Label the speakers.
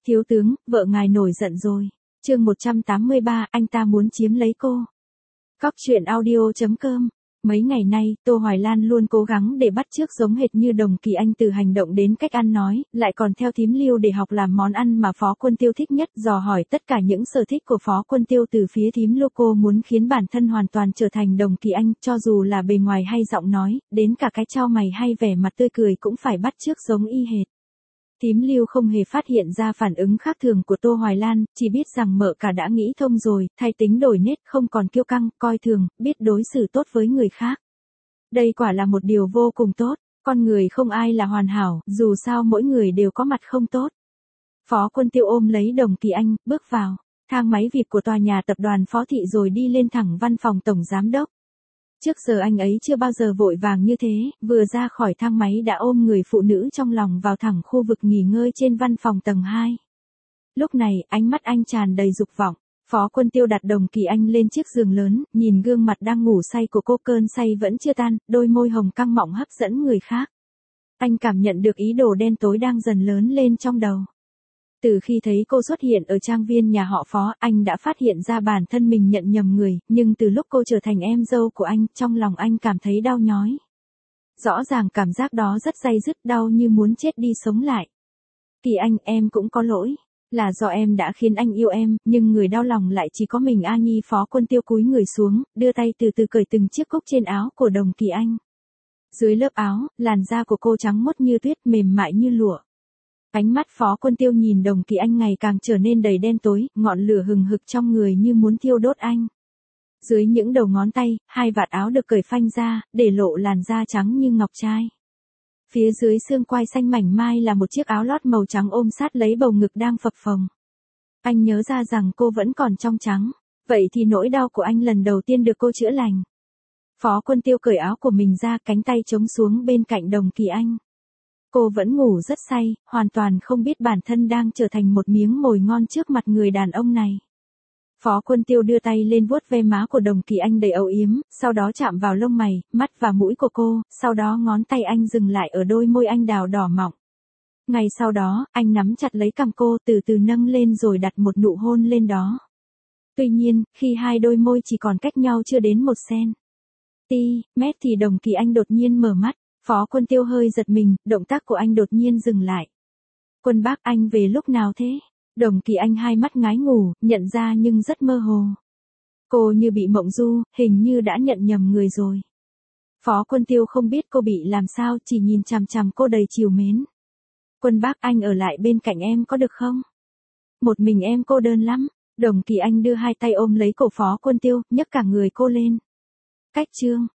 Speaker 1: Thiếu tướng, vợ ngài nổi giận rồi. Chương 183, anh ta muốn chiếm lấy cô. Cóc truyện audio.com. Mấy ngày nay, Tô Hoài Lan luôn cố gắng để bắt chước giống hệt như Đồng Kỳ Anh từ hành động đến cách ăn nói, lại còn theo thím Lưu để học làm món ăn mà Phó Quân Tiêu thích nhất, dò hỏi tất cả những sở thích của Phó Quân Tiêu từ phía thím Lưu. Cô muốn khiến bản thân hoàn toàn trở thành Đồng Kỳ Anh, cho dù là bề ngoài hay giọng nói, đến cả cái chau mày hay vẻ mặt tươi cười cũng phải bắt chước giống y hệt. Thím Lưu không hề phát hiện ra phản ứng khác thường của Tô Hoài Lan, chỉ biết rằng mợ cả đã nghĩ thông rồi, thay tính đổi nết, không còn kiêu căng, coi thường, biết đối xử tốt với người khác. Đây quả là một điều vô cùng tốt, con người không ai là hoàn hảo, dù sao mỗi người đều có mặt không tốt. Phó Quân Tiêu ôm lấy Đồng Kỳ Anh, bước vào thang máy VIP của tòa nhà tập đoàn Phó Thị rồi đi lên thẳng văn phòng tổng giám đốc. Trước giờ anh ấy chưa bao giờ vội vàng như thế, vừa ra khỏi thang máy đã ôm người phụ nữ trong lòng vào thẳng khu vực nghỉ ngơi trên văn phòng tầng 2. Lúc này, ánh mắt anh tràn đầy dục vọng. Phó Quân Tiêu đặt Đồng Kỳ Anh lên chiếc giường lớn, nhìn gương mặt đang ngủ say của cô, cơn say vẫn chưa tan, đôi môi hồng căng mọng hấp dẫn người khác. Anh cảm nhận được ý đồ đen tối đang dần lớn lên trong đầu. Từ khi thấy cô xuất hiện ở trang viên nhà họ Phó, anh đã phát hiện ra bản thân mình nhận nhầm người, nhưng từ lúc cô trở thành em dâu của anh, trong lòng anh cảm thấy đau nhói. Rõ ràng cảm giác đó rất day dứt, đau như muốn chết đi sống lại. Kỳ Anh, em cũng có lỗi. Là do em đã khiến anh yêu em, nhưng người đau lòng lại chỉ có mình A Nhi. Phó Quân Tiêu cúi người xuống, đưa tay từ từ cởi từng chiếc cúc trên áo của Đồng Kỳ Anh. Dưới lớp áo, làn da của cô trắng muốt như tuyết, mềm mại như lụa. Ánh mắt Phó Quân Tiêu nhìn Đồng Kỳ Anh ngày càng trở nên đầy đen tối, ngọn lửa hừng hực trong người như muốn thiêu đốt anh. Dưới những đầu ngón tay, hai vạt áo được cởi phanh ra, để lộ làn da trắng như ngọc trai. Phía dưới xương quai xanh mảnh mai là một chiếc áo lót màu trắng ôm sát lấy bầu ngực đang phập phồng. Anh nhớ ra rằng cô vẫn còn trong trắng, vậy thì nỗi đau của anh lần đầu tiên được cô chữa lành. Phó Quân Tiêu cởi áo của mình ra, cánh tay chống xuống bên cạnh Đồng Kỳ Anh. Cô vẫn ngủ rất say, hoàn toàn không biết bản thân đang trở thành một miếng mồi ngon trước mặt người đàn ông này. Phó Quân Tiêu đưa tay lên vuốt ve má của Đồng Kỳ Anh đầy âu yếm, sau đó chạm vào lông mày, mắt và mũi của cô, sau đó ngón tay anh dừng lại ở đôi môi anh đào đỏ mọng. Ngay sau đó, anh nắm chặt lấy cằm cô, từ từ nâng lên rồi đặt một nụ hôn lên đó. Tuy nhiên, khi hai đôi môi chỉ còn cách nhau chưa đến 1 cm thì Đồng Kỳ Anh đột nhiên mở mắt. Phó Quân Tiêu hơi giật mình, động tác của anh đột nhiên dừng lại. Quân bác, anh về lúc nào thế? Đồng Kỳ Anh hai mắt ngái ngủ, nhận ra nhưng rất mơ hồ. Cô như bị mộng du, hình như đã nhận nhầm người rồi. Phó Quân Tiêu không biết cô bị làm sao, chỉ nhìn chằm chằm cô đầy trìu mến. Quân bác, anh ở lại bên cạnh em có được không? Một mình em cô đơn lắm. Đồng Kỳ Anh đưa hai tay ôm lấy cổ Phó Quân Tiêu, nhấc cả người cô lên. Cách chương